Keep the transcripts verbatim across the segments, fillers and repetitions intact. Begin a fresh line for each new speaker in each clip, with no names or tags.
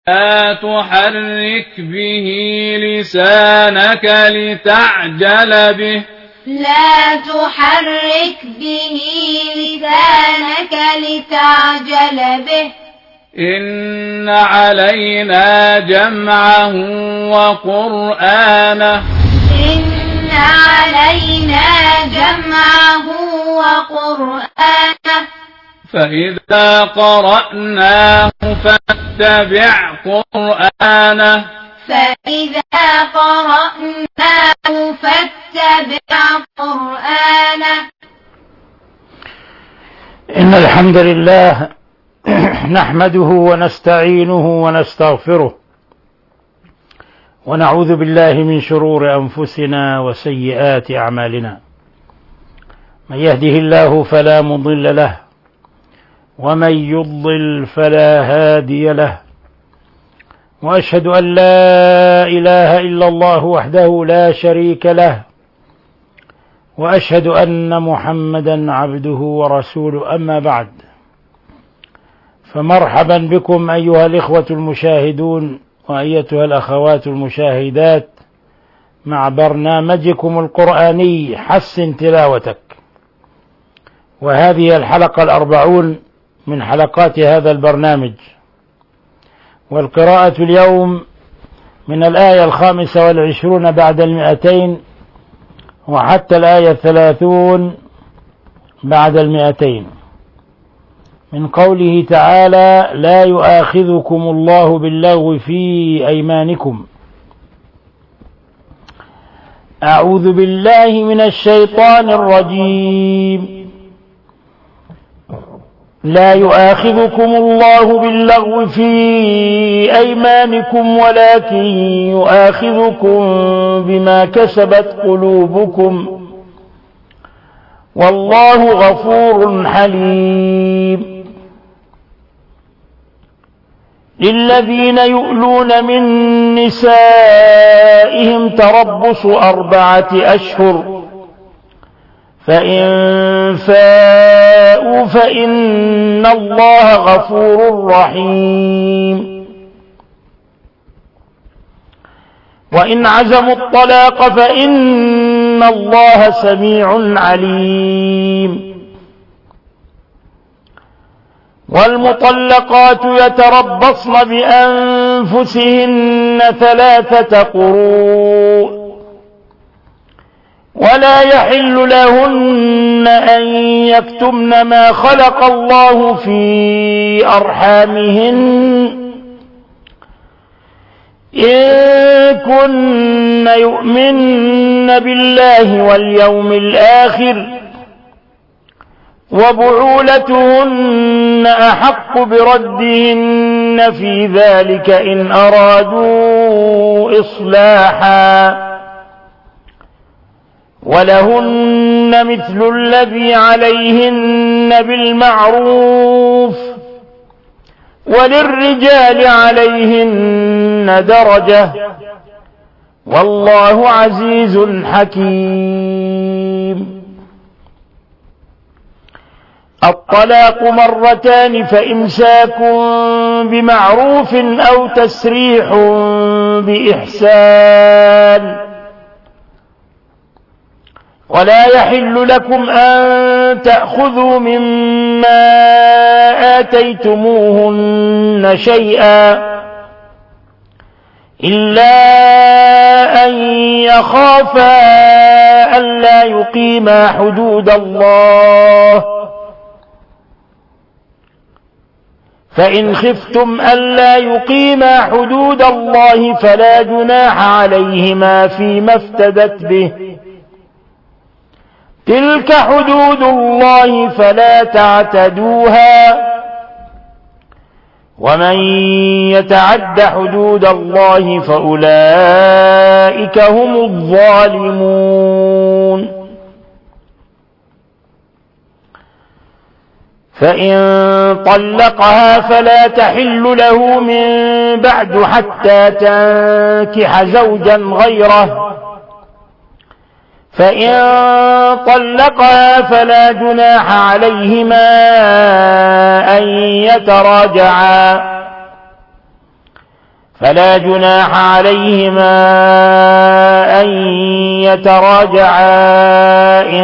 لا تحرك به لسانك لتعجل به
لا تحرك به لسانك لتعجل به
إن علينا جمعه وقرآنه
إن علينا جمعه وقرآنه
فإذا قرأناه فاتبع قرآنه
فإذا قرأناه فاتبع قرآنه
إن الحمد لله نحمده ونستعينه ونستغفره ونعوذ بالله من شرور أنفسنا وسيئات أعمالنا. من يهده الله فلا مضل له ومن يضلل فلا هادي له، وأشهد أن لا إله إلا الله وحده لا شريك له، وأشهد أن محمدا عبده ورسوله. أما بعد، فمرحبا بكم أيها الإخوة المشاهدون وأيتها الأخوات المشاهدات مع برنامجكم القرآني حسن تلاوتك، وهذه الحلقة الأربعون من حلقات هذا البرنامج. والقراءة اليوم من الآية الخامسة والعشرون بعد المئتين وحتى الآية الثلاثون بعد المئتين، من قوله تعالى: لا يؤاخذكم الله باللغو في أيمانكم. أعوذ بالله من الشيطان الرجيم. لا يؤاخذكم الله باللغو في أيمانكم ولكن يؤاخذكم بما كسبت قلوبكم والله غفور حليم. للذين يؤلون من نسائهم تربص أربعة أشهر، فإن فاءوا فإن الله غفور رحيم. وإن عزموا الطلاق فإن الله سميع عليم. والمطلقات يتربصن بأنفسهن ثلاثة قروء، ولا يحل لهن أن يكتمن ما خلق الله في أرحامهن إن كن يؤمن بالله واليوم الآخر، وبعولتهن أحق بردهن في ذلك إن أرادوا إصلاحا، ولهن مثل الذي عليهن بالمعروف، وللرجال عليهن درجة، والله عزيز حكيم. الطلاق مرتان، فإمساك بمعروف أو تسريح بإحسان. ولا يحل لكم أن تأخذوا مما آتيتموهن شيئا إلا أن يخافا ألا يقيما حدود الله، فإن خفتم ألا يقيما حدود الله فلا جناح عليهما فيما افتدت به، تلك حدود الله فلا تعتدوها، ومن يتعد حدود الله فأولئك هم الظالمون. فإن طلقها فلا تحل له من بعد حتى تنكح زوجا غيره، فإن طلقها فلا جناح عليهما أن يتراجعا، فلا جناح عليهما أن يتراجعا إن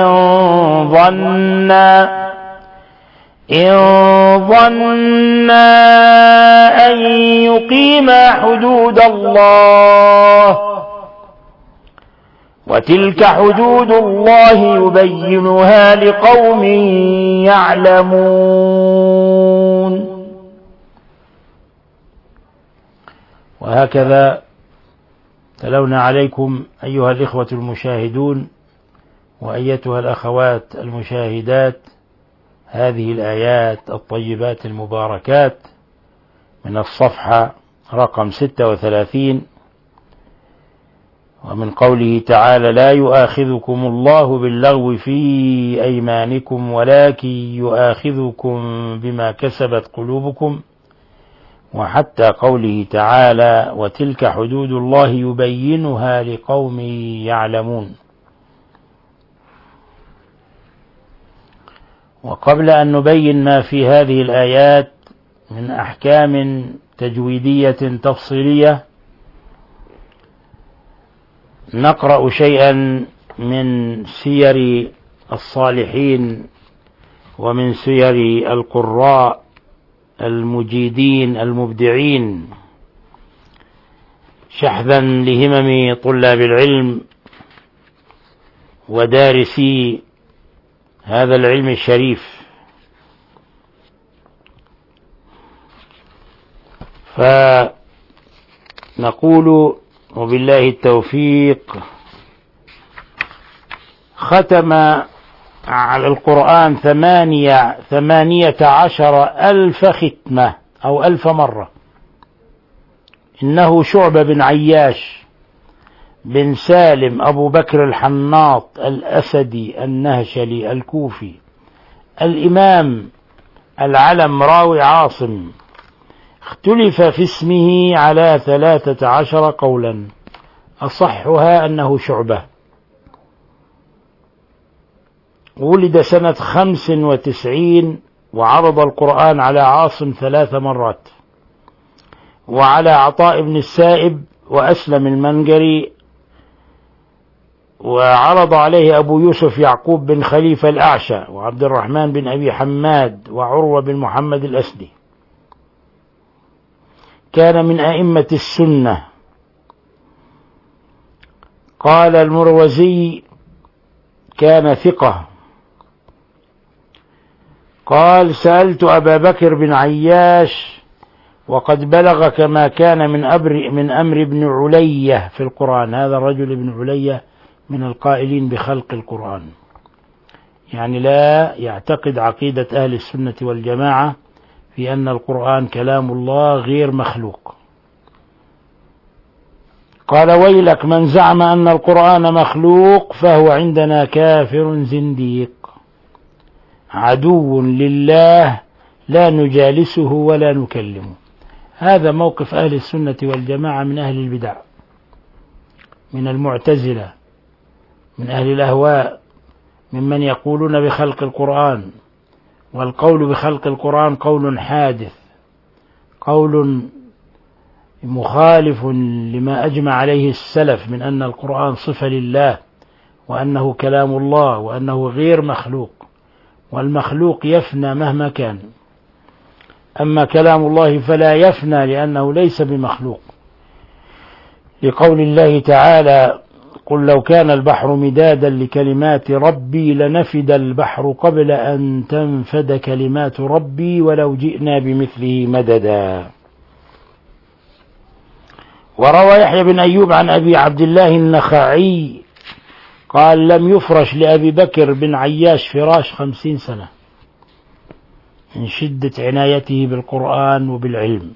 ظنا إن ظنا أن يقيما حدود الله، وتلك حدود الله يبينها لقوم يعلمون. وهكذا تلونا عليكم أيها الإخوة المشاهدون وأيتها الأخوات المشاهدات هذه الآيات الطيبات المباركات من الصفحة رقم ستة وثلاثين، ومن قوله تعالى: لا يؤاخذكم الله باللغو في أيمانكم ولكن يؤاخذكم بما كسبت قلوبكم، وحتى قوله تعالى: وتلك حدود الله يبينها لقوم يعلمون. وقبل أن نبين ما في هذه الآيات من أحكام تجويدية تفصيلية، نقرأ شيئا من سير الصالحين ومن سير القراء المجيدين المبدعين، شحذا لهمم طلاب العلم ودارسي هذا العلم الشريف. فنقول وبالله التوفيق: ختم على القرآن ثمانية, ثمانية عشر ألف ختمة أو ألف مرة. إنه شعبة بن عياش بن سالم أبو بكر الحناط الأسدي النهشلي الكوفي الإمام العلم راوي عاصم، اختلف في اسمه على ثلاثة عشر قولا، أصحها أنه شعبة. ولد سنة خمس وتسعين، وعرض القرآن على عاصم ثلاث مرات، وعلى عطاء بن السائب وأسلم المنجري، وعرض عليه أبو يوسف يعقوب بن خليفة الأعشى وعبد الرحمن بن أبي حماد وعروة بن محمد الأسدي. كان من أئمة السنة. قال المروزي: كان ثقة. قال: سألت أبا بكر بن عياش وقد بلغ كما كان من أمر من أمر ابن علية في القرآن. هذا الرجل ابن علية من القائلين بخلق القرآن، يعني لا يعتقد عقيدة أهل السنة والجماعة في أن القرآن كلام الله غير مخلوق. قال: ويلك من زعم أن القرآن مخلوق فهو عندنا كافر زنديق عدو لله لا نجالسه ولا نكلمه. هذا موقف أهل السنة والجماعة من أهل البدع، من المعتزلة، من أهل الأهواء، ممن يقولون بخلق القرآن. والقول بخلق القرآن قول حادث، قول مخالف لما أجمع عليه السلف من أن القرآن صفة لله، وأنه كلام الله، وأنه غير مخلوق، والمخلوق يفنى مهما كان، أما كلام الله فلا يفنى لأنه ليس بمخلوق، لقول الله تعالى: قل لو كان البحر مدادا لكلمات ربي لنفد البحر قبل أن تنفد كلمات ربي ولو جئنا بمثله مددا. وروى يحيى بن أيوب عن أبي عبد الله النخعي قال: لم يفرش لأبي بكر بن عياش فراش خمسين سنة من شدة عنايته بالقرآن وبالعلم.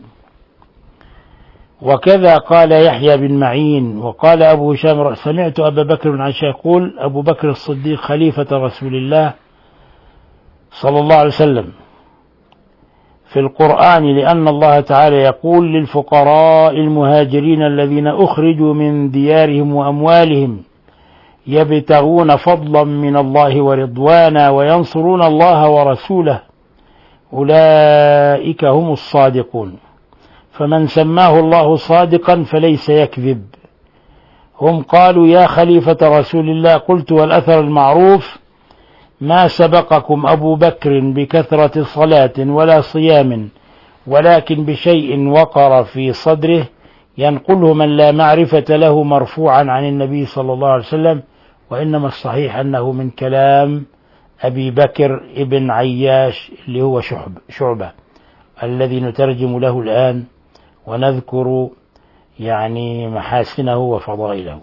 وكذا قال يحيى بن معين. وقال أبو هشام: سمعت أبا بكر بن عياش يقول: أبو بكر الصديق خليفة رسول الله صلى الله عليه وسلم في القرآن، لأن الله تعالى يقول: للفقراء المهاجرين الذين أخرجوا من ديارهم وأموالهم يبتغون فضلا من الله ورضوانا وينصرون الله ورسوله أولئك هم الصادقون. فمن سماه الله صادقا فليس يكذب. هم قالوا يا خليفة رسول الله، قلت والأثر المعروف ما سبقكم أبو بكر بكثرة صلاة ولا صيام، ولكن بشيء وقر في صدره ينقله من لا معرفة له مرفوعا عن النبي صلى الله عليه وسلم، وإنما الصحيح أنه من كلام أبي بكر ابن عياش اللي هو شعب شعبة الذي نترجم له الآن ونذكر يعني محاسنه وفضائله.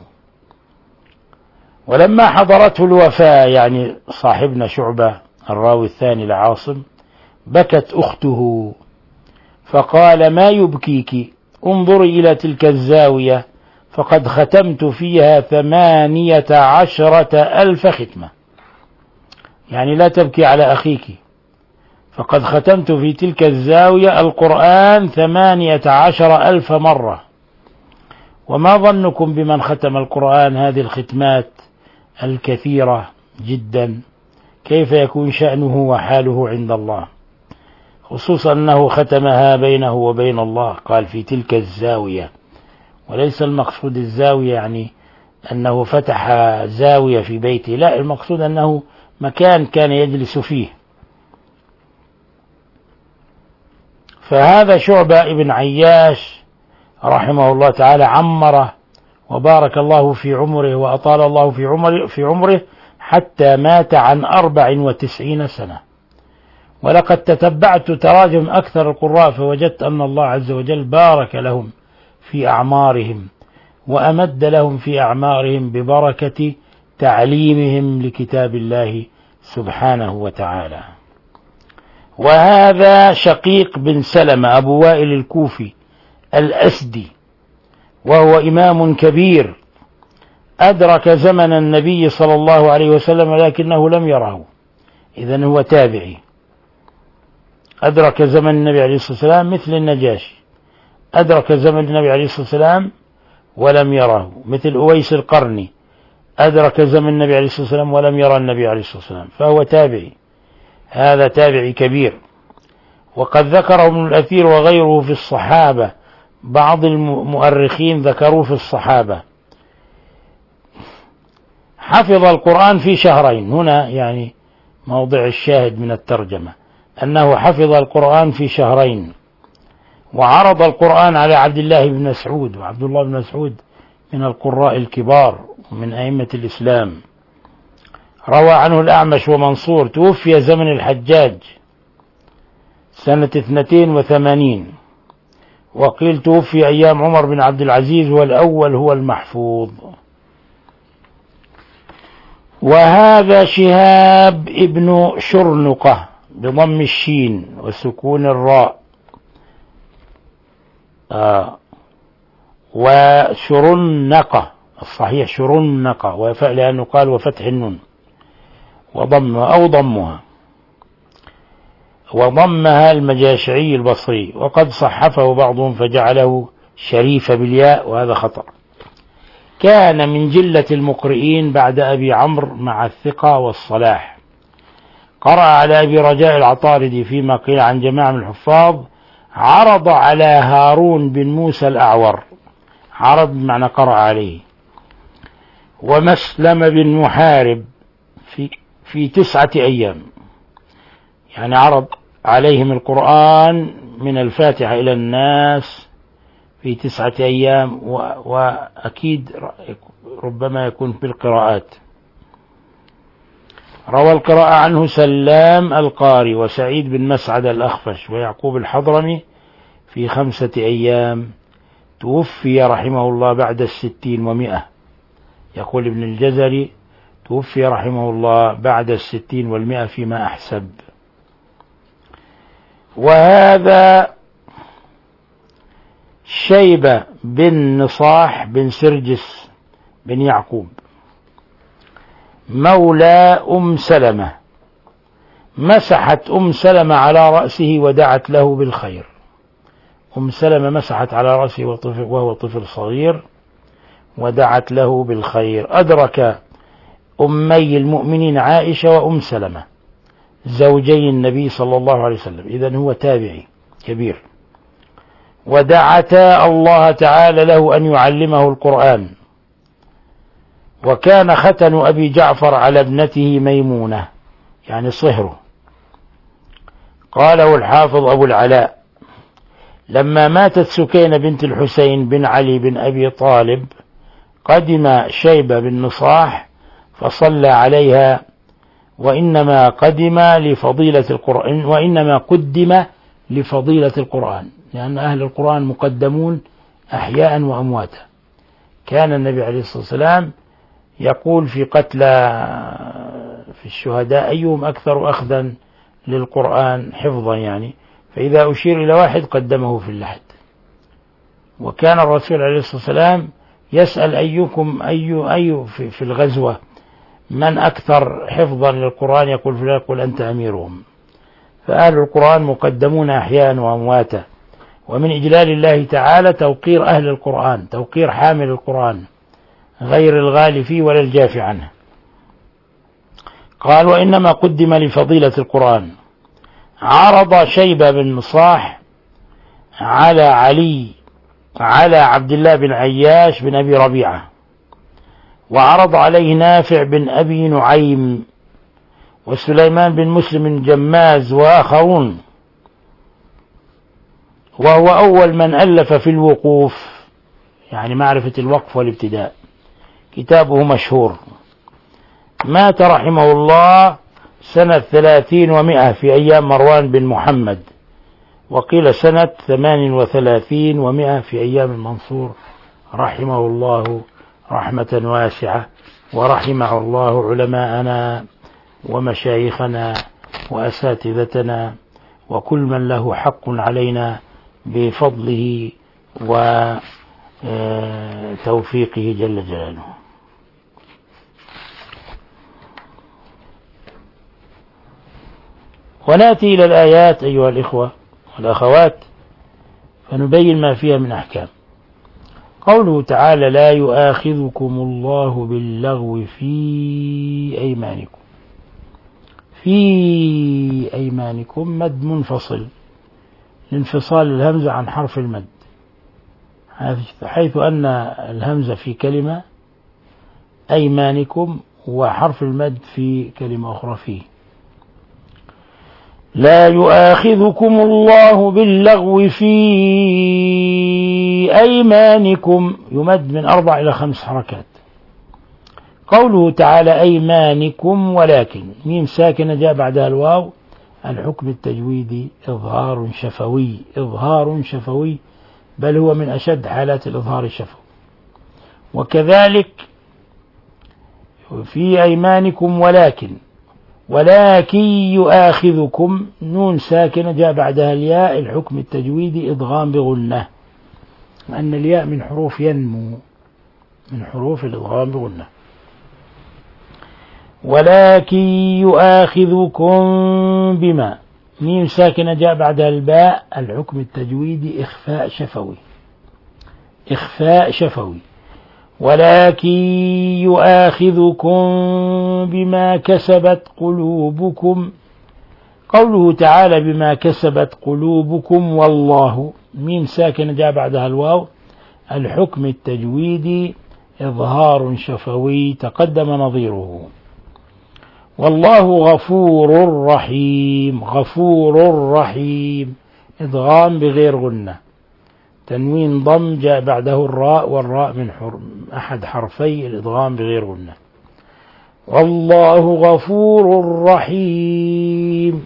ولما حضرته الوفاة، يعني صاحبنا شعبة الراوي الثاني لعاصم، بكت أخته فقال ما يبكيك؟ انظري إلى تلك الزاوية فقد ختمت فيها ثمانية عشرة ألف ختمة، يعني لا تبكي على أخيك، فقد ختمت في تلك الزاوية القرآن ثمانية عشر ألف مرة. وما ظنكم بمن ختم القرآن هذه الختمات الكثيرة جدا؟ كيف يكون شأنه وحاله عند الله، خصوصا أنه ختمها بينه وبين الله، قال في تلك الزاوية، وليس المقصود الزاوية يعني أنه فتح زاوية في بيته، لا، المقصود أنه مكان كان يجلس فيه. فهذا شعبة ابن عياش رحمه الله تعالى عمره وبارك الله في عمره وأطال الله في عمره, في عمره حتى مات عن أربع وتسعين سنة. ولقد تتبعت تراجم أكثر القراء فوجدت أن الله عز وجل بارك لهم في أعمارهم وأمد لهم في أعمارهم ببركة تعليمهم لكتاب الله سبحانه وتعالى. وهذا شقيق بن سلمة أبو وائل الكوفي الأسدي، وهو إمام كبير أدرك زمن النبي صلى الله عليه وسلم لكنه لم يره، إذن هو تابعي، أدرك زمن النبي عليه الصلاة والسلام مثل النجاشي، أدرك زمن النبي عليه الصلاة والسلام ولم يره، مثل أويس القرني أدرك زمن النبي عليه الصلاة والسلام ولم يرى النبي عليه الصلاة والسلام، فهو تابعي، هذا تابعي كبير. وقد ذكره ابن الأثير وغيره في الصحابة، بعض المؤرخين ذكروا في الصحابة. حفظ القرآن في شهرين، هنا يعني موضع الشاهد من الترجمة، أنه حفظ القرآن في شهرين، وعرض القرآن على عبد الله بن مسعود، وعبد الله بن مسعود من القراء الكبار ومن أئمة الإسلام. روى عنه الأعمش ومنصور، توفي زمن الحجاج سنة اثنتين وثمانين، وقيل توفي أيام عمر بن عبد العزيز، والأول هو المحفوظ. وهذا شهاب ابن شرنقة بضم الشين وسكون الراء، آه وشرنقة، الصحيح شرنقة، لأنه قال وفتح النون وضمها أو ضمها، وضمها المجاشعي البصري، وقد صحفه بعضهم فجعله شريف بالياء، وهذا خطأ. كان من جلة المقرئين بعد أبي عمرو مع الثقة والصلاح. قرأ على أبي رجاء العطاردي فيما قيل عن جماعة من الحفاظ، عرض على هارون بن موسى الأعور، عرض بمعنى قرأ عليه، ومسلم بن محارب في, في تسعة أيام، يعني عرض عليهم القرآن من الفاتحة إلى الناس في تسعة أيام، وأكيد ربما يكون في القراءات. روى القراءة عنه سلام القاري وسعيد بن مسعد الأخفش ويعقوب الحضرمي في خمسة أيام. توفي رحمه الله بعد الستين ومئة، يقول ابن الجزري توفي رحمه الله بعد الستين والمئة فيما أحسب. وهذا شيبة بن نصاح بن سرجس بن يعقوب مولى أم سلمة، مسحت أم سلمة على رأسه ودعت له بالخير. أم سلمة مسحت على رأسه وهو طفل صغير ودعت له بالخير. أدرك أمي المؤمنين عائشة وأم سلمة زوجي النبي صلى الله عليه وسلم، إذن هو تابعي كبير. ودعتا الله تعالى له أن يعلمه القرآن. وكان ختن أبي جعفر على ابنته ميمونة يعني صهره. قاله الحافظ أبو العلاء: لما ماتت سكينة بنت الحسين بن علي بن أبي طالب قدم شيبة بن نصاح فصلى عليها، وإنما قدم لفضيلة القرآن وإنما قدم لفضيلة القرآن، لأن أهل القرآن مقدمون أحياء وأمواتا. كان النبي عليه الصلاة والسلام يقول في قتلى في الشهداء: أيهم أكثر أخذا للقرآن حفظا، يعني فإذا أشير إلى واحد قدمه في اللحد. وكان الرسول عليه الصلاة والسلام يسأل: أيكم أي أي في, في الغزوة من أكثر حفظا للقرآن؟ يقول فلان، يقول أنت أميرهم. فأهل القرآن مقدمون أحياء وأمواتا. ومن إجلال الله تعالى توقير أهل القرآن، توقير حامل القرآن، غير الغالي فيه ولا الجافي عنه. قال: وإنما قدم لفضيلة القرآن. عرض شيبة بن نصاح على علي على عبد الله بن عياش بن أبي ربيعة، وعرض عليه نافع بن أبي نعيم وسليمان بن مسلم الجماز وآخرون، وهو أول من ألف في الوقوف، يعني معرفة الوقف والابتداء. كتابه مشهور. مات رحمه الله سنة ثلاثين ومائة في أيام مروان بن محمد، وقيل سنة ثمان وثلاثين ومائة في أيام المنصور، رحمه الله رحمة واسعة، ورحمه الله علماءنا ومشايخنا وأساتذتنا وكل من له حق علينا بفضله وتوفيقه جل جلاله. ونأتي إلى الآيات أيها الإخوة والأخوات فنبين ما فيها من أحكام. قوله تعالى: لا يؤاخذكم الله باللغو في أيمانكم. في أيمانكم مد منفصل لانفصال الهمزة عن حرف المد، حيث أن الهمزة في كلمة أيمانكم وحرف المد في كلمة أخرى فيه. لا يؤاخذكم الله باللغو في أيمانكم، يمد من أربع إلى خمس حركات. قوله تعالى: أيمانكم، ولكن ميم ساكنة جاء بعدها الواو، الحكم التجويدي إظهار شفوي، إظهار شفوي، بل هو من أشد حالات الإظهار الشفوي. وكذلك في أيمانكم ولكن، ولكن يؤاخذكم، نون ساكنة جاء بعدها الياء، الحكم التجويدي إدغام بغنة، لأن الياء من حروف ينمو، من حروف الإدغام بغنة. ولكن يؤاخذكم بما، ميم ساكنة جاء بعدها الباء، الحكم التجويدي إخفاء شفوي، إخفاء شفوي. ولكن يؤاخذكم بما كسبت قلوبكم. قوله تعالى: بما كسبت قلوبكم، والله، ميم ساكنة جاء بعدها الواو، الحكم التجويدي إظهار شفوي، تقدم نظيره. والله غفور رحيم، غفور رحيم، إدغام بغير غنة، تنوين ضم جاء بعده الراء، والراء من حرف أحد حرفي الإدغام بغير غنة. والله غفور رحيم.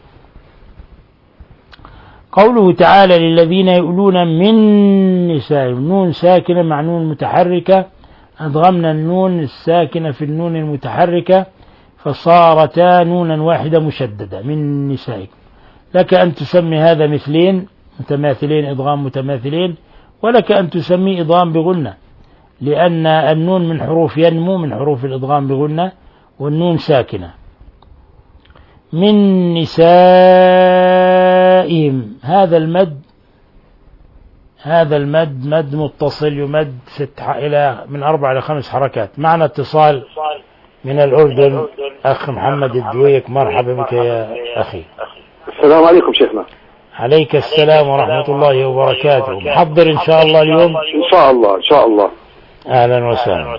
قوله تعالى: للذين يؤلون من نسائهم، نون ساكنة مع نون متحركة، أدغمنا النون الساكنة في النون المتحركة فصارتا نونا واحدة مشددة، من نسائكم. لك أن تسمي هذا مثلين متماثلين، إدغام متماثلين، ولك أن تسمي إدغام بغنة، لأن النون من حروف ينمو، من حروف الإدغام بغنة، والنون ساكنة. من نسائهم، هذا المد هذا المد مد متصل، يمد ست إلى من أربع إلى خمس حركات. معنى اتصال من الأردن أخ محمد الدويك، مرحبا بك يا أخي.
السلام عليكم شيخنا.
عليك السلام ورحمة الله وبركاته. محضر إن شاء الله اليوم؟
إن شاء الله إن شاء الله.
أهلا وسهلا.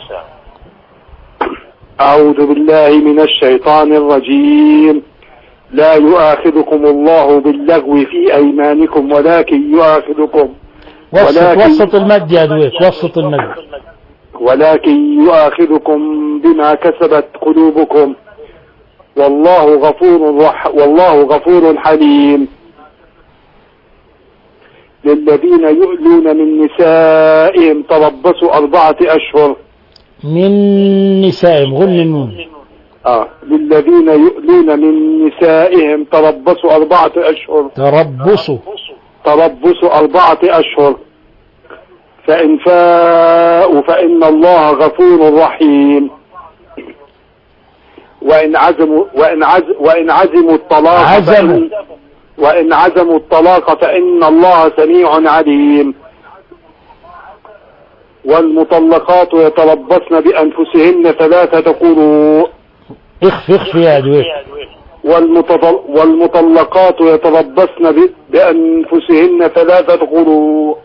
أعوذ بالله من الشيطان الرجيم. لا يؤاخذكم الله باللغو في أيمانكم ولكن يؤاخذكم
وسط, وسط المد يا دويك، وسط المد.
ولكن يؤاخذكم بما كسبت قلوبكم والله غفور رح والله غفور حليم. للذين يؤلون من نسائهم تربصوا أربعة أشهر.
من نسائهم غل النون.
آه للذين يؤلون من نسائهم تربصوا أربعة أشهر.
تربصوا
تربصوا أربعة أشهر فإن فاءوا فإن الله غفور رحيم. وإن عزموا وإن عز وإن عزموا الطلاق
عزموا
وإن عزموا الطلاق فإن الله سميع عليم. والمطلقات يتربصن بأنفسهن ثلاثة قروء.
اخف اخف يا دويك.
والمطلقات يتربصن بأنفسهن ثلاثة قروء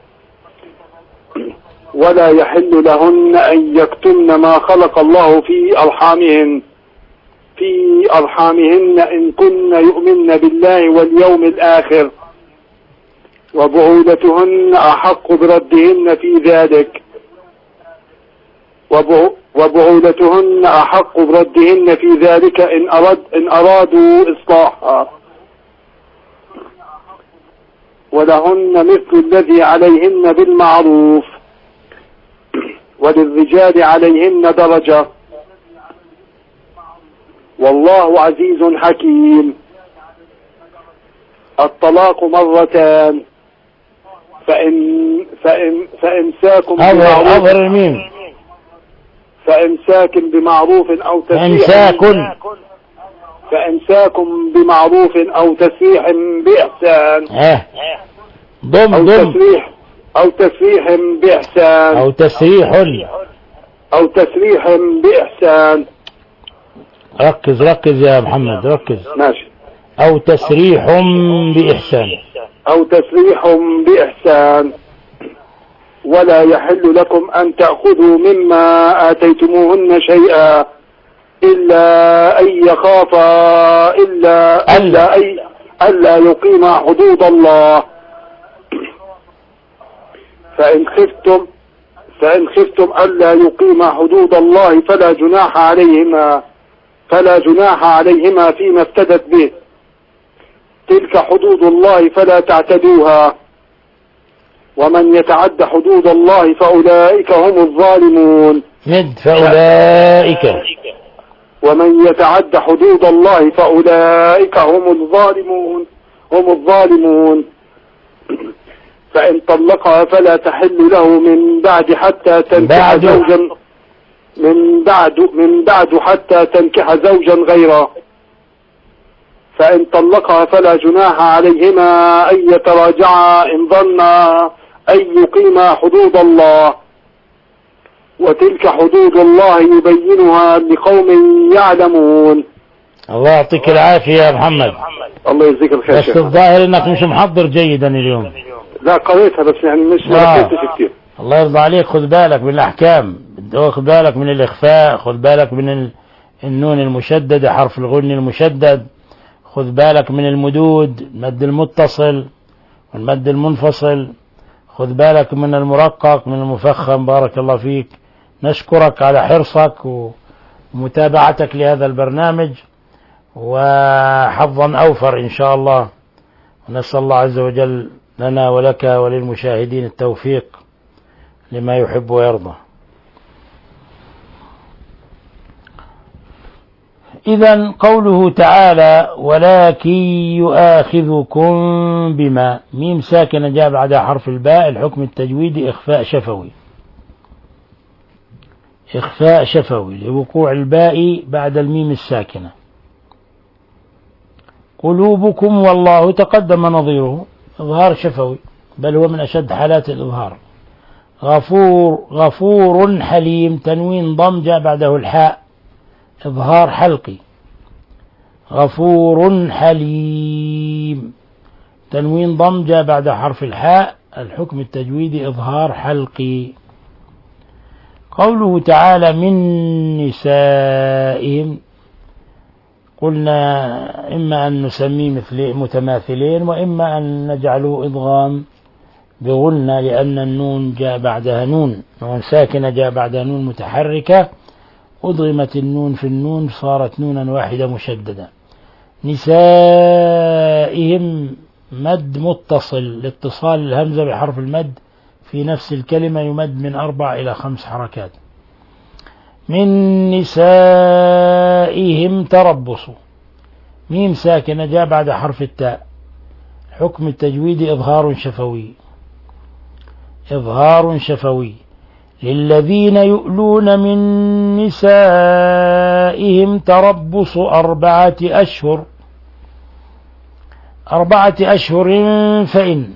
ولا يحل لهن أن يكتمن ما خلق الله في أرحامهن في أرحامهن إن كن يؤمن بالله واليوم الآخر وبعولتهن أحق بردهن في ذلك وبعولتهن أحق بردهن في ذلك إن أراد إن أرادوا إصلاحا ولهن مثل الذي عليهن بالمعروف وللرجال عليهن درجة والله عزيز حكيم. الطلاق مرتان فإن فإن فإمساك بمعروف فإمساك بمعروف أو تسريح فإمساك بمعروف أو تسريح بإحسان
ضم
أو
ضم
تسريح أو تسريح بإحسان
أو تسريح
أو تسريح بإحسان.
ركز ركز يا محمد ركز.
ماشي.
أو تسريح بإحسان
أو تسريح بإحسان. ولا يحل لكم أن تأخذوا مما آتيتموهن شيئا إلا أن يخافا إلا ألا أي ألا يقيما حدود الله. فإن خفتم فإن خفتم ألا يقيما حدود الله فلا جناح عليهما فلا جناح عليهما فيما افتدت به. تلك حدود الله فلا تعتدوها ومن يتعد حدود الله فأولئك هم الظالمون.
مد فأولئك
ومن يتعد حدود الله فأولئك هم الظالمون هم الظالمون. فإن طلقها فلا تحل له من بعد حتى تنكح زوجا من بعد من بعد حتى تنكح زوجا غيره. فإن طلقها فلا جناح عليهما أن يتراجعا إن ظنا أن يقيما حدود الله وتلك حدود الله يبينها لقوم يعلمون.
الله يعطيك العافية يا محمد.
الله يجزيك الخير.
بس الظاهر انك مش محضر جيدا اليوم.
لا قريتها بس يعني مش مركزتش كتير.
الله يرضى عليك خذ بالك من الأحكام، خذ بالك من الإخفاء، خذ بالك من النون المشددة حرف الغن المشدد، خذ بالك من المدود المد المتصل والمد المنفصل، خذ بالك من المرقق من المفخم. بارك الله فيك. نشكرك على حرصك ومتابعتك لهذا البرنامج وحظا أوفر إن شاء الله. ونسأل الله عز وجل لنا ولك وللمشاهدين التوفيق لما يحب ويرضى. إذن قوله تعالى ولكن يؤاخذكم بما ميم ساكنة جاء بعدها حرف الباء. الحكم التجويدي إخفاء شفوي إخفاء شفوي لوقوع الباء بعد الميم الساكنة. قلوبكم والله تقدم نظيره إظهار شفوي بل هو من أشد حالات الإظهار. غفور غفور حليم تنوين ضم جاء بعده الحاء إظهار حلقي. غفور حليم تنوين ضم جاء بعد حرف الحاء، الحكم التجويدي إظهار حلقي. قوله تعالى من نسائهم، قلنا إما أن نسميه مثل متماثلين وإما أن نجعله إضغام بغنى، لأن النون جاء بعدها نون نون ساكنة جاء بعدها نون متحركة، أضغمت النون في النون صارت نونا واحدة مشددة. نسائهم مد متصل لاتصال الهمزة بحرف المد في نفس الكلمة، يمد من أربع إلى خمس حركات. من نسائهم تربص، ميم ساكنة جاء بعد حرف التاء، حكم التجويد إظهار شفوي. إظهار شفوي. للذين يؤلون من نسائهم تربص أربعة أشهر، أربعة أشهر فإن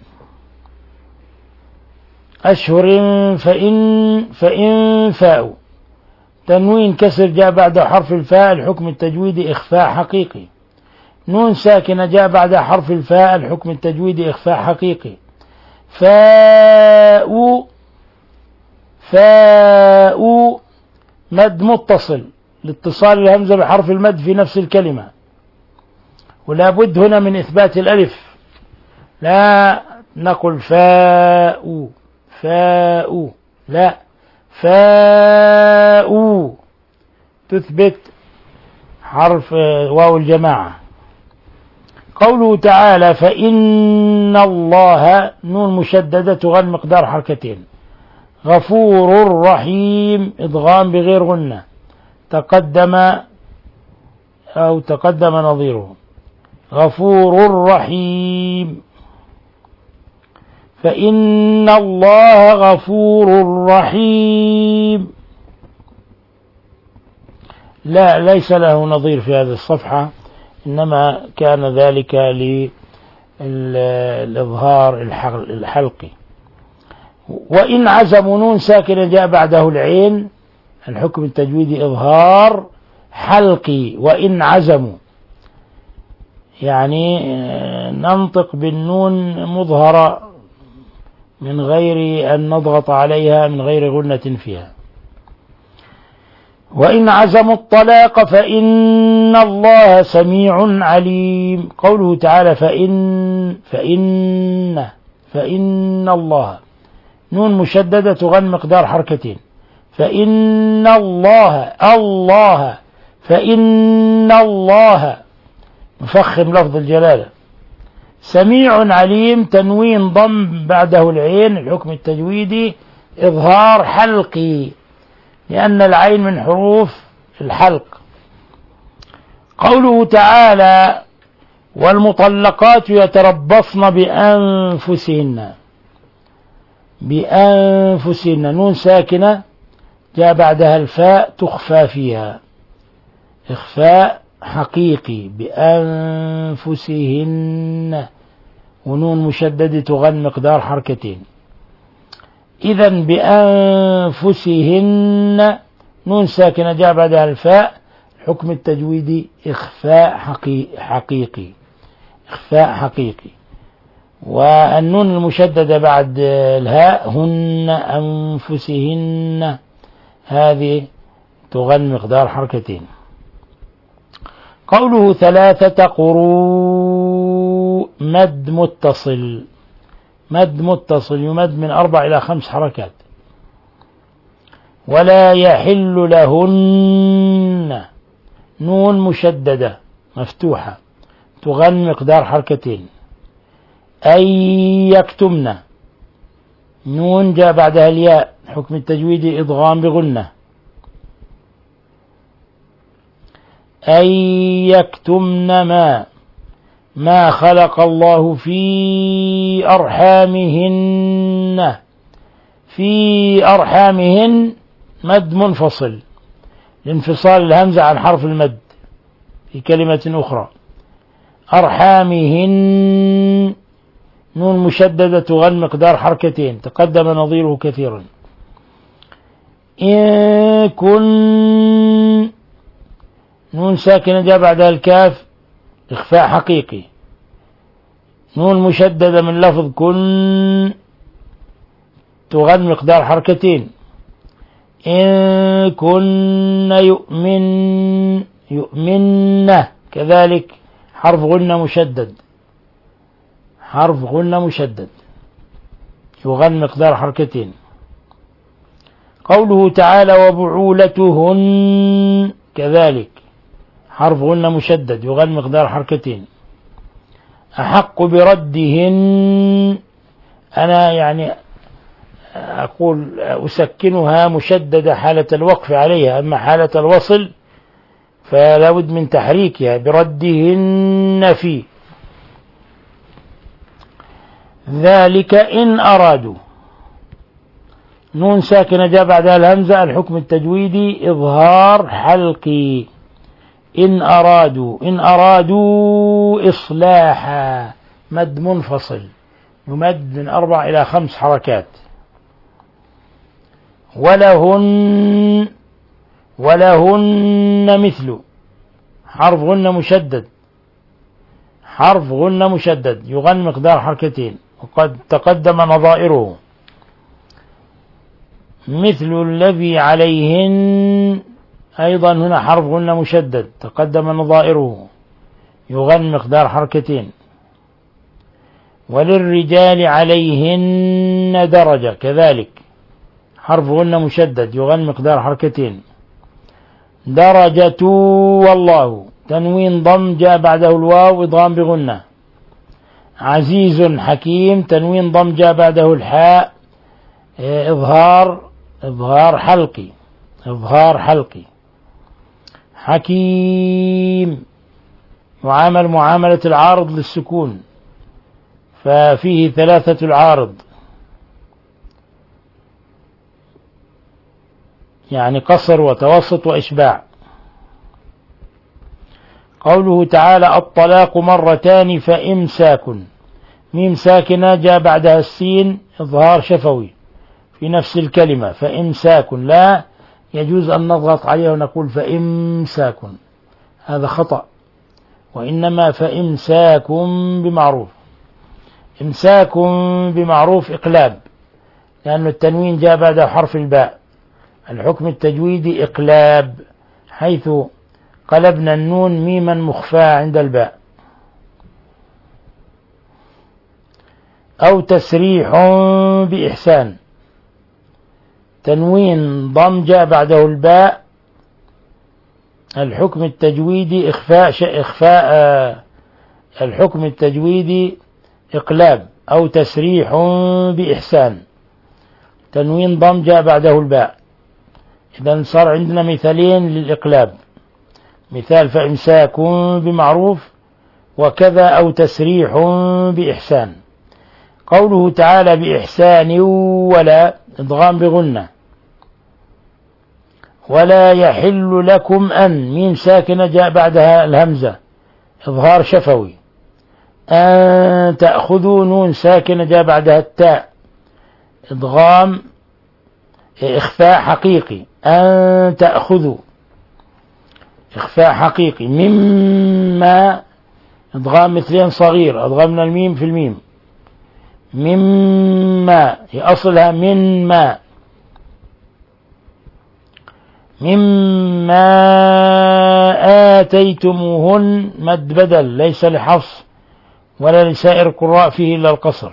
أشهر فإن فإن فاء، تنوين كسر جاء بعد حرف الفاء، الحكم التجويدي إخفاء حقيقي. نون ساكنة جاء بعد حرف الفاء، الحكم التجويدي إخفاء حقيقي. فاء فاء مد متصل لاتصال الهمزة بحرف المد في نفس الكلمة، ولا بد هنا من إثبات الألف، لا نقول فاء فاء، لا فاء تثبت حرف واو الجماعة. قوله تعالى فإن الله، نون مشددة تغن مقدار حركتين. غفور رحيم إدغام بغير غنة، تقدم أو تقدم نظيره. غفور رحيم. فإن الله غفور رحيم، لا ليس له نظير في هذه الصفحة، إنما كان ذلك للإظهار الحلقي. وإن عزموا، نون ساكنة جاء بعده العين، الحكم التجويدي إظهار حلقي. وإن عزموا يعني ننطق بالنون مظهرة من غير أن نضغط عليها، من غير غنة فيها. وإن عزموا الطلاق فإن الله سميع عليم. قوله تعالى فإن فإن فإن الله، نون مشددة تغن مقدار حركتين. فإن الله الله فإن الله، نفخم لفظ الجلالة. سميع عليم، تنوين ضم بعده العين، الحكم التجويدي إظهار حلقي، لأن العين من حروف الحلق. قوله تعالى والمطلقات يتربصن بأنفسهن، بأنفسهن، نون ساكنة جاء بعدها الفاء تخفى فيها إخفاء حقيقي. بأنفسهن، ونون مشددة تغن مقدار حركتين. إذن بأنفسهن، نون ساكنة جاء بعدها الفاء، حكم التجويدي إخفاء حقيقي إخفاء حقيقي. والنون المشددة بعد الهاء هن أنفسهن، هذه تغن مقدار حركتين. قوله ثلاثة قروء، مد متصل، مد متصل يمد من أربع إلى خمس حركات. ولا يحل لهن، نون مشددة مفتوحة تغن مقدار حركتين. أن يكتمن، نون جاء بعدها الياء، حكم التجويد إضغام بغنة. أن يكتمن ما ما خلق الله في أرحامهن، في أرحامهن مد منفصل لانفصال الهمزة عن حرف المد في كلمة أخرى. أرحامهن، نون مشددة تغن مقدار حركتين، تقدم نظيره كثيرا. إن كن، نون ساكنة جاء بعدها الكاف إخفاء حقيقي. نون مشددة من لفظ كن تغن مقدار حركتين. إن كن يؤمن يؤمن كذلك حرف غنة مشدد، حرف غنة مشدد يغن مقدار حركتين. قوله تعالى وبعولتهن كذلك حرف غنة مشدد يغن مقدار حركتين. أحق بردهن، أنا يعني أقول أسكنها مشددة حالة الوقف عليها، أما حالة الوصل فلا بد من تحريكها. بردهن في ذلك إن أرادوا، نون ساكنة جاء بعدها الهمزة، الحكم التجويدي إظهار حلقي. إن أرادوا، إن أرادوا إصلاحا، مد منفصل يمد من أربع إلى خمس حركات. ولهن، ولهن مثل حرف غنة مشدد، حرف غنة مشدد يغن مقدار حركتين، وقد تقدم نظائره. مثل الذي عليهن أيضا هنا حرف غنة مشدد تقدم نظائره يغن مقدار حركتين. وللرجال عليهن درجة كذلك حرف غنة مشدد يغن مقدار حركتين. درجة والله تنوين ضم جاء بعده الواو إضغام بغنة. عزيز حكيم تنوين ضم جاء بعده الحاء إظهار إظهار حلقي، إظهار حلقي. حكيم يعامل معاملة العارض للسكون، ففيه ثلاثة العارض، يعني قصر وتوسط وإشباع. قوله تعالى الطلاق مرتان فإمساك، ميم ساكنة جاء بعدها السين إظهار شفوي في نفس الكلمة. فإمساك لا يجوز أن نضغط عليها ونقول فإمساك، هذا خطأ، وإنما فإمساك بمعروف. إمساك بمعروف إقلاب، لأن التنوين جاء بعد حرف الباء، الحكم التجويدي إقلاب، حيث قلبنا النون ميما مخفاة عند الباء. أو تسريح بإحسان، تنوين ضم جاء بعده الباء، الحكم التجويدي إخفاء إخفاء آه الحكم التجويدي إقلاب. أو تسريح بإحسان، تنوين ضم جاء بعده الباء، إذن صار عندنا مثالين للإقلاب، مثال فإمساك بمعروف، وكذا أو تسريح بإحسان. قوله تعالى بإحسان ولا إضغام بغنة. ولا يحل لكم أن، ميم ساكنة جاء بعدها الهمزة إظهار شفوي. أن تأخذوا، نون ساكنة جاء بعدها التاء إضغام إخفاء حقيقي. أن تأخذوا إخفاء حقيقي. مما إضغام مثلين صغير، أضغمنا الميم في الميم. مما هي أصلها من ما. مما آتيتموهن مد بدل ليس لحفص ولا لسائر القراء فيه إلا القصر.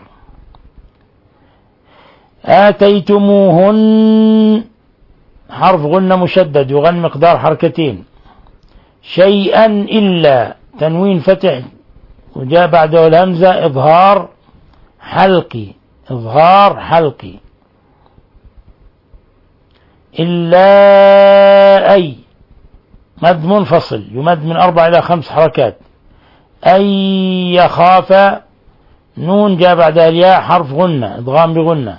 آتيتموهن حرف غنة مشدد يغن مقدار حركتين. شيئا إلا تنوين فتح وجاء بعده الهمزة إظهار حلقي، إظهار حلقي. إلا أي مد منفصل يمد من أربع إلى خمس حركات. أي يخاف، نون جاء بعدها الياء حرف غنة إضغام بغنة.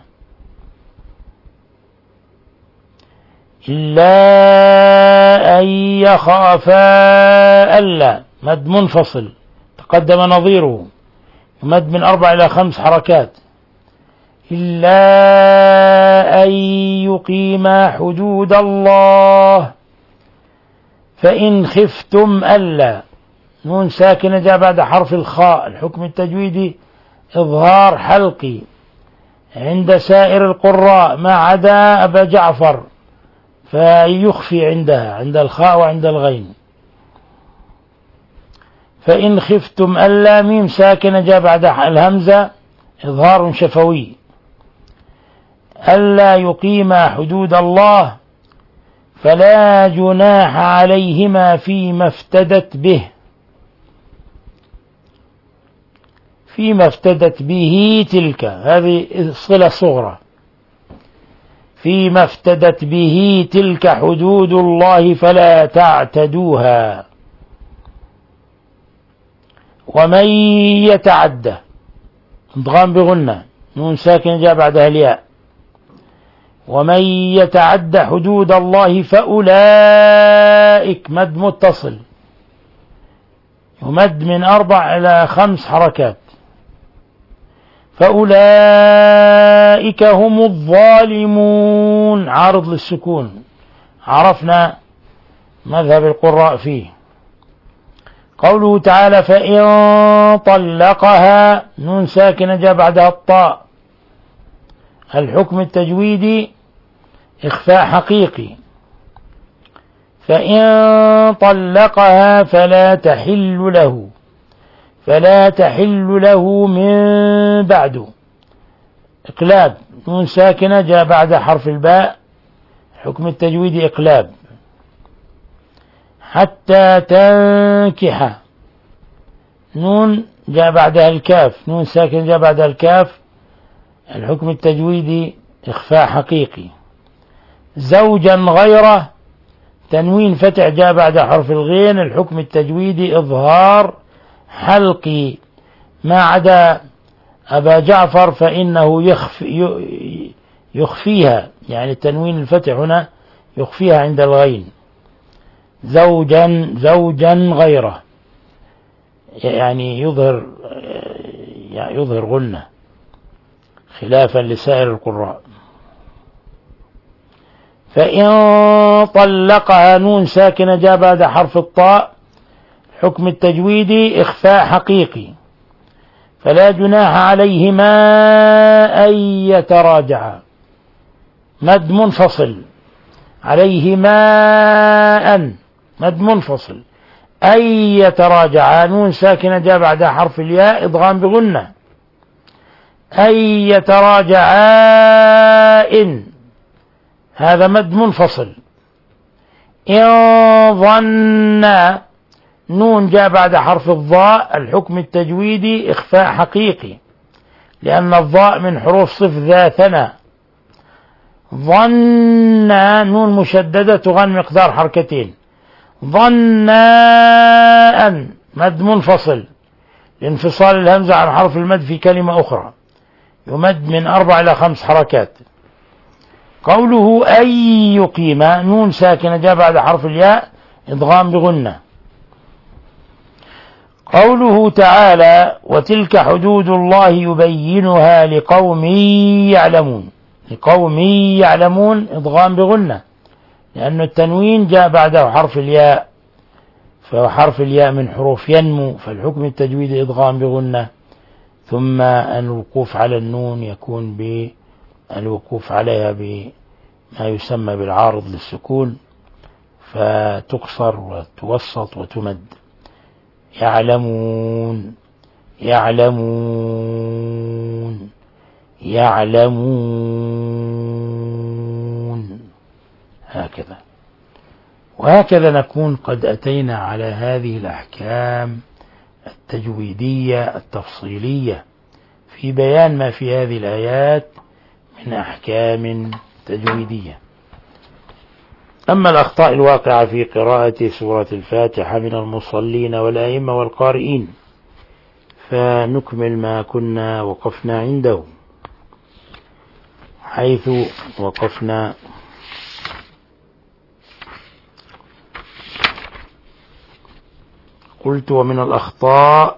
إلا أن يخاف ألا مد منفصل تقدم نظيره يمد من أربع إلى خمس حركات. إلا أن يقيم حدود الله. فإن خفتم ألا، نون ساكنة جاء بعد حرف الخاء، الحكم التجويدي إظهار حلقي عند سائر القراء ما عدا أبا جعفر، فيخفي عندها عند الخاء وعند الغين. فإن خفتم ألا، ميم ساكنة جاء بعد الهمزة إظهار شفوي، ألا يقيما حدود الله فلا جناح عليهما فيما افتدت به، فيما افتدت به تلك، هذه صلة صغرى، فيما افتدت به تلك حدود الله فلا تعتدوها. ومن يتعدى، ادغام بغنة، نون ساكن جاء بعدها الياء، ومن يتعدى حدود الله فأولئك، مد متصل يمد من أربع إلى خمس حركات، فأولئك هم الظالمون، عارض للسكون، عرفنا مذهب القراء فيه. قوله تعالى فإن طلقها، نون ساكنة جاء بعدها الطاء، الحكم التجويدي إخفاء حقيقي، فإن طلقها فلا تحل له، فلا تحل له من بعد، إقلاب، نون ساكنة جاء بعد حرف الباء، حكم التجويدي إقلاب. حتى تنكح، نون جاء بعدها الكاف، نون ساكن جاء بعدها الكاف، الحكم التجويدي إخفاء حقيقي. زوجا غيره، تنوين فتح جاء بعد حرف الغين، الحكم التجويدي إظهار حلقي، ما عدا أبا جعفر فإنه يخفي يخفيها، يعني التنوين الفتح هنا يخفيها عند الغين. زوجا زوجا غيره، يعني يظهر يعني يظهر غنة خلافا لسائر القراء. فإن طلقها، نون ساكنة جاء بعد حرف الطاء، حكم التجويدي إخفاء حقيقي، فلا جناح عليهما أن يتراجعا، مد منفصل، عليهما أن، مد منفصل، أن يتراجعا، نون ساكنة جاء بعدها حرف الياء إضغام بغنة، أن يتراجعا إن، هذا مد منفصل. إن ظنا، نون جاء بعد حرف الضاء، الحكم التجويدي إخفاء حقيقي، لأن الضاء من حروف صف ذا ثنى. ظنا، نون مشددة تغن مقدار حركتين، ظناء، مد منفصل لانفصال الهمزة عن حرف المد في كلمة أخرى، يمد من أربع إلى خمس حركات. قوله أن يقيم، نون ساكنة جاء بعد حرف الياء إضغام بغنة. قوله تعالى وتلك حدود الله يبينها لقوم يعلمون، لقوم يعلمون إضغام بغنة، لأن التنوين جاء بعده حرف الياء، فحرف الياء من حروف ينمو، فالحكم التجويدي إضغام بغنة. ثم الوقوف على النون يكون بالوقوف عليها بما يسمى بالعارض للسكون، فتقصر وتوسط وتمد. يعلمون يعلمون يعلمون، هكذا. وهكذا نكون قد أتينا على هذه الأحكام التجويدية التفصيلية في بيان ما في هذه الآيات من أحكام تجويدية. أما الأخطاء الواقعة في قراءة سورة الفاتحة من المصلين والأئمة والقارئين، فنكمل ما كنا وقفنا عنده، حيث وقفنا قلت ومن الأخطاء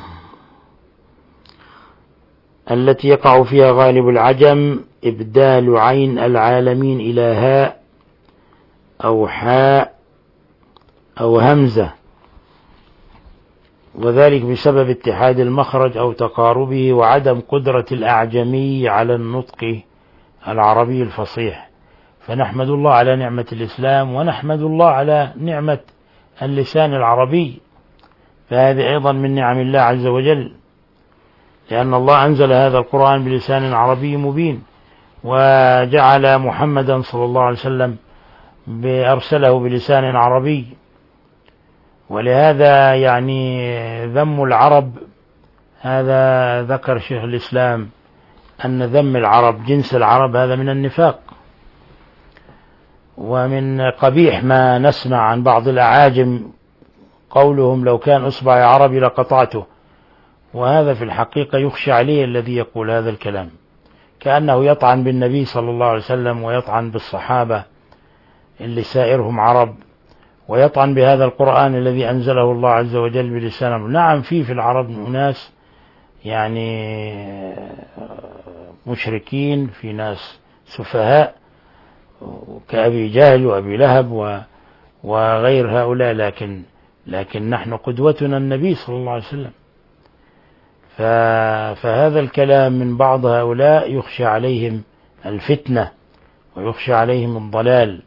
التي يقع فيها غالب العجم إبدال عين العالمين إلى هاء أو حاء أو همزة، وذلك بسبب اتحاد المخرج أو تقاربه وعدم قدرة الأعجمي على النطق العربي الفصيح. فنحمد الله على نعمة الإسلام، ونحمد الله على نعمة اللسان العربي، فهذه أيضا من نعم الله عز وجل، لأن الله أنزل هذا القرآن بلسان عربي مبين، وجعل محمدا صلى الله عليه وسلم أرسله بلسان عربي. ولهذا يعني ذم العرب، هذا ذكر شيخ الإسلام أن ذم العرب جنس العرب هذا من النفاق، ومن قبيح ما نسمع عن بعض الأعاجم قولهم لو كان أصبعي عربي لقطعته، وهذا في الحقيقة يخشى عليه الذي يقول هذا الكلام، كأنه يطعن بالنبي صلى الله عليه وسلم ويطعن بالصحابة اللي سائرهم عرب، ويطعن بهذا القرآن الذي أنزله الله عز وجل بلسانهم. نعم في في العرب أناس يعني مشركين، في ناس سفهاء كأبي جهل وأبي لهب وغير هؤلاء، لكن لكن نحن قدوتنا النبي صلى الله عليه وسلم. فهذا الكلام من بعض هؤلاء يخشى عليهم الفتنة ويخشى عليهم الضلال.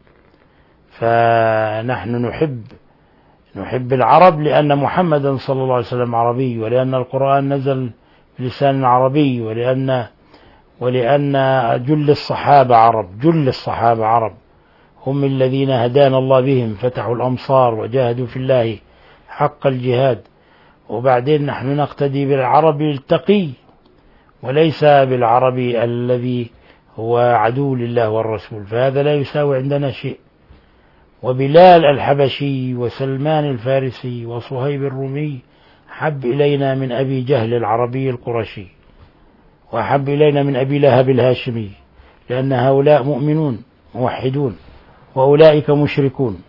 فنحن نحب نحب العرب لأن محمدا صلى الله عليه وسلم عربي، ولأن القرآن نزل بلسان عربي، ولأن ولأن جل الصحابة عرب، جل الصحابة عرب هم الذين هدانا الله بهم، فتحوا الأمصار وجاهدوا في الله حق الجهاد. وبعدين نحن نقتدي بالعربي التقي وليس بالعربي الذي هو عدو لله والرسول، فهذا لا يساوي عندنا شيء. وبلال الحبشي وسلمان الفارسي وصهيب الرومي حب إلينا من أبي جهل العربي القرشي، وحب إلينا من أبي لهب الهاشمي، لأن هؤلاء مؤمنون موحدون وأولئك مشركون.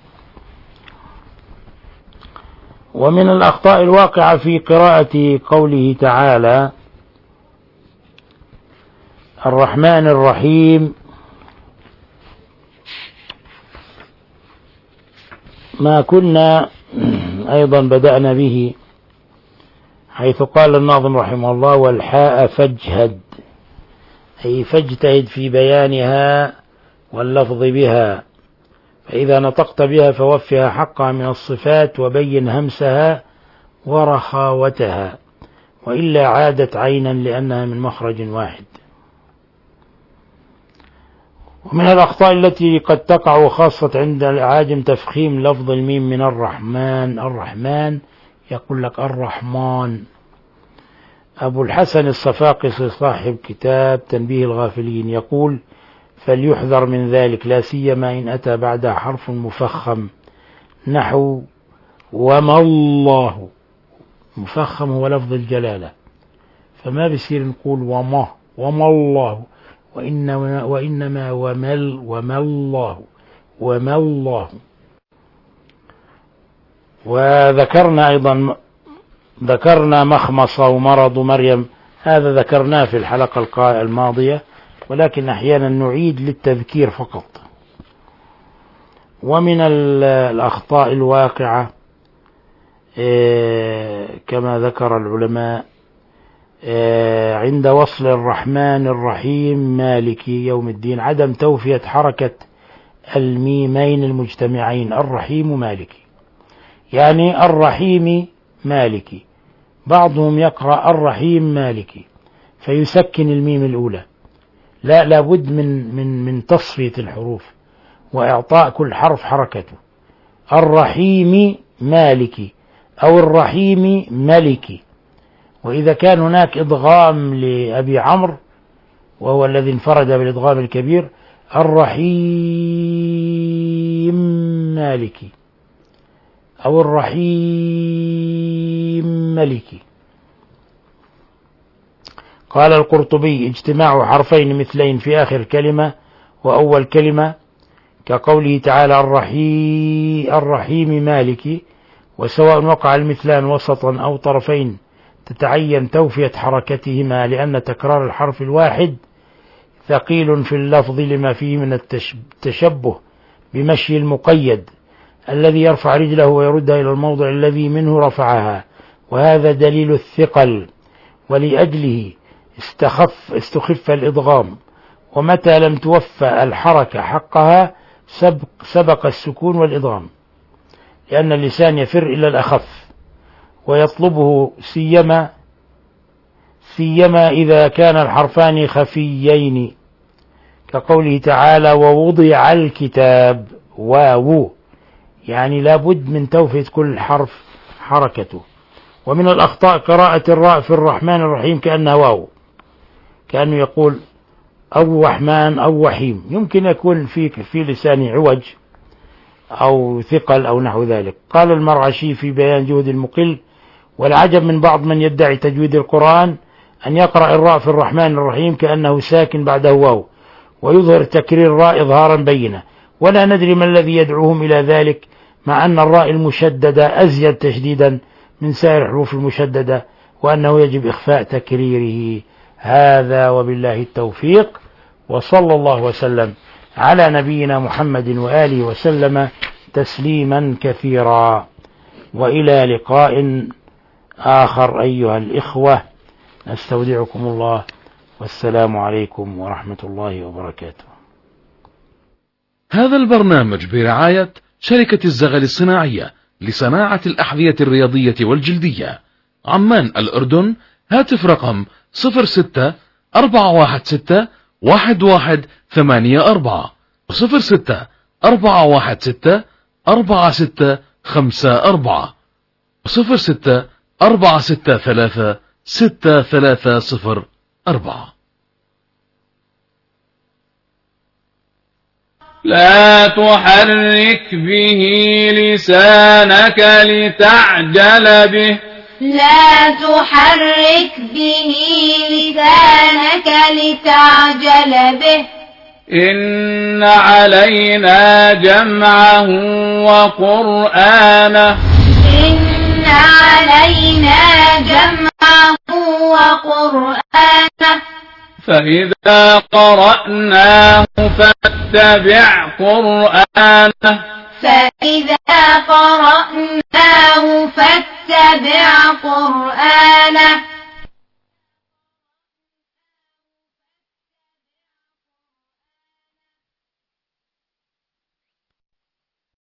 ومن الأخطاء الواقعة في قراءة قوله تعالى الرحمن الرحيم ما كنا أيضا بدأنا به، حيث قال الناظم رحمه الله والحاء فاجهد، أي فاجتهد في بيانها واللفظ بها، فإذا نطقت بها فوفها حقها من الصفات وبين همسها ورخاوتها، وإلا عادت عينا لأنها من مخرج واحد. ومن الأخطاء التي قد تقع خاصة عند الأعاجم تفخيم لفظ الميم من الرحمن. الرحمن يقول لك الرحمن. أبو الحسن الصفاقسي صاحب كتاب تنبيه الغافلين يقول فليحذر من ذلك، لا سيما إن أتى بعدها حرف مفخم نحو وما الله، مفخم هو لفظ الجلالة، فما بيصير نقول وما وما الله، وإنما, وإنما ومل وما الله وما الله. وذكرنا أيضا ذكرنا مخمص ومرض مريم، هذا ذكرناه في الحلقة الماضية، ولكن أحيانا نعيد للتذكير فقط. ومن الأخطاء الواقعة كما ذكر العلماء عند وصل الرحمن الرحيم مالكي يوم الدين عدم توفية حركة الميمين المجتمعين، الرحيم مالكي، يعني الرحيم مالكي، بعضهم يقرأ الرحيم مالكي فيسكن الميم الأولى، لا لابد من من من تصفية الحروف وإعطاء كل حرف حركته، الرحيم مالكي أو الرحيم ملكي. وإذا كان هناك إدغام لأبي عمرو وهو الذي انفرد بالإدغام الكبير الرحيم مالكي أو الرحيم ملكي. قال القرطبي اجتماع حرفين مثلين في آخر كلمة وأول كلمة كقوله تعالى الرحيم الرحيم مالكي، وسواء وقع المثلان وسطا أو طرفين تتعين توفية حركتهما، لأن تكرار الحرف الواحد ثقيل في اللفظ لما فيه من التشبه بمشي المقيد الذي يرفع رجله ويردها إلى الموضع الذي منه رفعها، وهذا دليل الثقل، ولأجله استخف استخف الإدغام، ومتى لم توفى الحركة حقها سبق, سبق السكون والإدغام، لأن اللسان يفر إلى الأخف ويطلبه سيما سيما إذا كان الحرفان خفيين، كقوله تعالى ووضع الكتاب، واو، يعني لابد من توفية كل حرف حركته. ومن الأخطاء قراءة الراء في الرحمن الرحيم كأنها واو، كأنه يقول أو رحمن أو وحيم، يمكن يكون في في لسانه عوج أو ثقل أو نحو ذلك. قال المرعشي في بيان جهد المقل: والعجب من بعض من يدعي تجويد القرآن أن يقرأ الراء في الرحمن الرحيم كأنه ساكن بعده واو، ويظهر تكرير الراء إظهارا بينا، ولا ندري ما الذي يدعوهم إلى ذلك، مع أن الراء المشددة أزيد تشديدا من سائر الحروف المشددة، وأنه يجب إخفاء تكريره. هذا وبالله التوفيق، وصلى الله وسلم على نبينا محمد وآله وسلم تسليما كثيرا، وإلى لقاء آخر أيها الإخوة، نستودعكم الله، والسلام عليكم ورحمة الله وبركاته.
هذا البرنامج برعاية شركة الزغل الصناعية لصناعة الأحذية الرياضية والجلدية، عمان الأردن. هاتف رقم صفر ستة أربعة واحد ستة واحد واحد ثمانية أربعة صفر ستة أربعة واحد ستة أربعة ستة خمسة أربعة صفر ستة أربعة ستة ثلاثة ستة ثلاثة صفر أربعة.
لا تحرك به لسانك لتعجل به
لا تحرك به لسانك لتعجل به
إن علينا جمعه وقرآنه
إن علينا جمعه وقرآنه
فإذا قرأناه فاتبع قرآنه
فإذا قرأناه فاتبع قرآنه